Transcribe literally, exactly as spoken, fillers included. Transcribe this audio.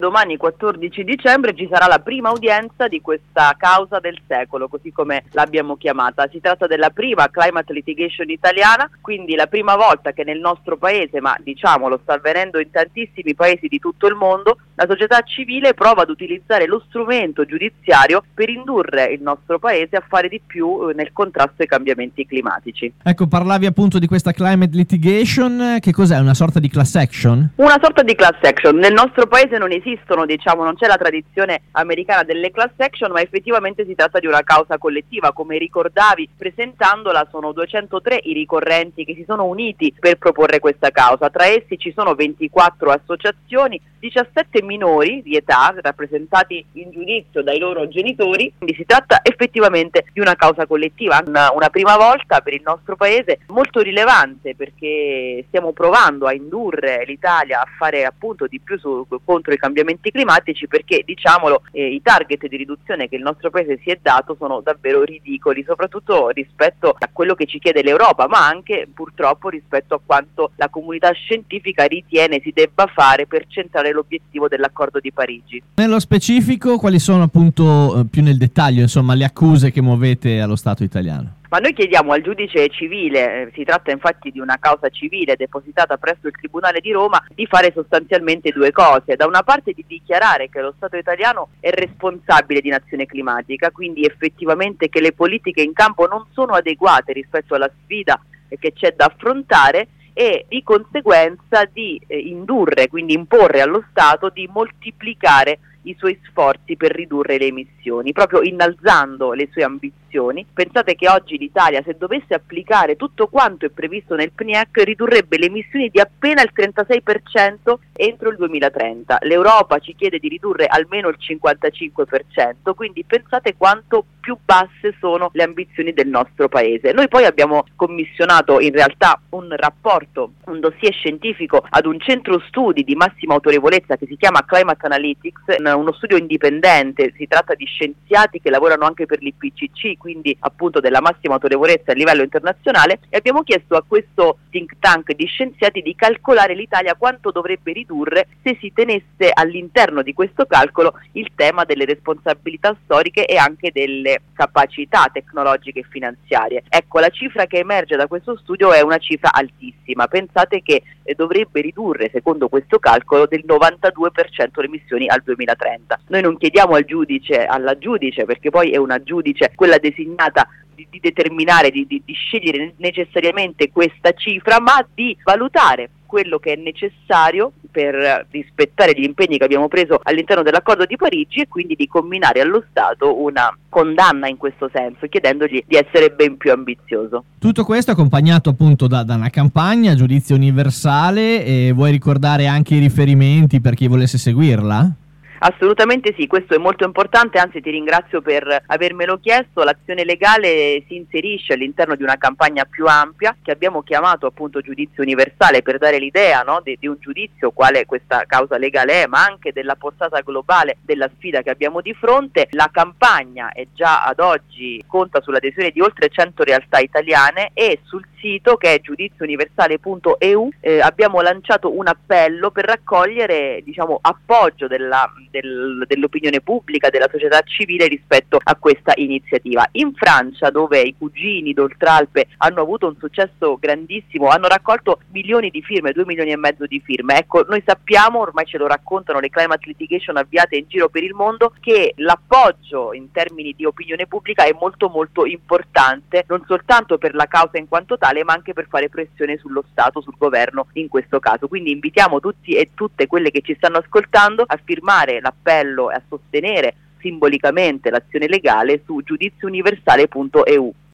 domani quattordici dicembre ci sarà la prima udienza di questa causa del secolo, così come l'abbiamo chiamata. Si tratta della prima climate litigation italiana, quindi la prima volta che nel nostro paese, ma diciamolo sta avvenendo in tantissimi paesi di tutto il mondo, la società civile prova ad utilizzare lo strumento giudiziario per indurre il nostro paese a fare di più nel contrasto ai cambiamenti climatici. Ecco, parlavi appunto di questa climate litigation, che cos'è? Una sorta di class action? Una sorta di class action. Nel nostro paese non esistono, diciamo, non c'è la tradizione americana delle class action, ma effettivamente si tratta di una causa collettiva. Come ricordavi presentandola, sono duecentotré i ricorrenti che si sono uniti per proporre questa causa. Tra essi ci sono ventiquattro associazioni, diciassette minori di età rappresentati in giudizio dai loro genitori, quindi si tratta effettivamente di una causa collettiva, una, una prima volta per il nostro paese, molto rilevante, perché stiamo provando a indurre l'Italia a fare appunto di più su, contro i cambiamenti climatici, perché diciamolo eh, i target di riduzione che il nostro paese si è dato sono davvero ridicoli, soprattutto rispetto a quello che ci chiede l'Europa, ma anche purtroppo rispetto a quanto la comunità scientifica ritiene si debba fare per centrare l'obiettivo dell'accordo di Parigi. Nello specifico, quali sono appunto più nel dettaglio, insomma, le accuse che muovete allo Stato italiano? Ma noi chiediamo al giudice civile, eh, si tratta infatti di una causa civile depositata presso il Tribunale di Roma, di fare sostanzialmente due cose. Da una parte di dichiarare che lo Stato italiano è responsabile di inazione climatica, quindi effettivamente che le politiche in campo non sono adeguate rispetto alla sfida che c'è da affrontare, e di conseguenza di eh, indurre, quindi imporre allo Stato di moltiplicare i suoi sforzi per ridurre le emissioni, proprio innalzando le sue ambizioni. Pensate che oggi l'Italia, se dovesse applicare tutto quanto è previsto nel P N I E C, ridurrebbe le emissioni di appena il trentasei per cento entro il duemilatrenta. L'Europa ci chiede di ridurre almeno il cinquantacinque per cento, quindi pensate quanto più basse sono le ambizioni del nostro paese. Noi poi abbiamo commissionato in realtà un rapporto, un dossier scientifico ad un centro studi di massima autorevolezza che si chiama Climate Analytics, uno studio indipendente. Si tratta di scienziati che lavorano anche per l'I P C C, quindi appunto della massima autorevolezza a livello internazionale, e abbiamo chiesto a questo think tank di scienziati di calcolare l'Italia quanto dovrebbe ridurre se si tenesse all'interno di questo calcolo il tema delle responsabilità storiche e anche delle capacità tecnologiche e finanziarie. Ecco, la cifra che emerge da questo studio è una cifra altissima. Pensate che eh, dovrebbe ridurre, secondo questo calcolo, del novantadue per cento le emissioni al duemilatrenta. Noi non chiediamo al giudice, alla giudice, perché poi è una giudice quella designata di, di determinare, di, di, di scegliere necessariamente questa cifra, ma di valutare quello che è necessario per rispettare gli impegni che abbiamo preso all'interno dell'accordo di Parigi, e quindi di comminare allo Stato una condanna in questo senso, chiedendogli di essere ben più ambizioso. Tutto questo accompagnato appunto da, da una campagna Giudizio Universale, e vuoi ricordare anche i riferimenti per chi volesse seguirla? Assolutamente sì, questo è molto importante, anzi ti ringrazio per avermelo chiesto. L'azione legale si inserisce all'interno di una campagna più ampia che abbiamo chiamato appunto Giudizio Universale, per dare l'idea, no, di, di un giudizio quale questa causa legale è, ma anche della portata globale della sfida che abbiamo di fronte. La campagna è già ad oggi, conta sull'adesione di oltre cento realtà italiane, e sul sito, che è giudizio universale punto e u, eh, abbiamo lanciato un appello per raccogliere, diciamo, appoggio della Del, dell'opinione pubblica, della società civile rispetto a questa iniziativa. In Francia, dove i cugini d'Oltralpe hanno avuto un successo grandissimo, hanno raccolto milioni di firme, due milioni e mezzo di firme. Ecco, noi sappiamo, ormai ce lo raccontano le climate litigation avviate in giro per il mondo, che l'appoggio in termini di opinione pubblica è molto molto importante, non soltanto per la causa in quanto tale, ma anche per fare pressione sullo Stato, sul governo in questo caso. Quindi invitiamo tutti e tutte quelle che ci stanno ascoltando a firmare l'appello e a sostenere simbolicamente l'azione legale su giudizio universale punto e u.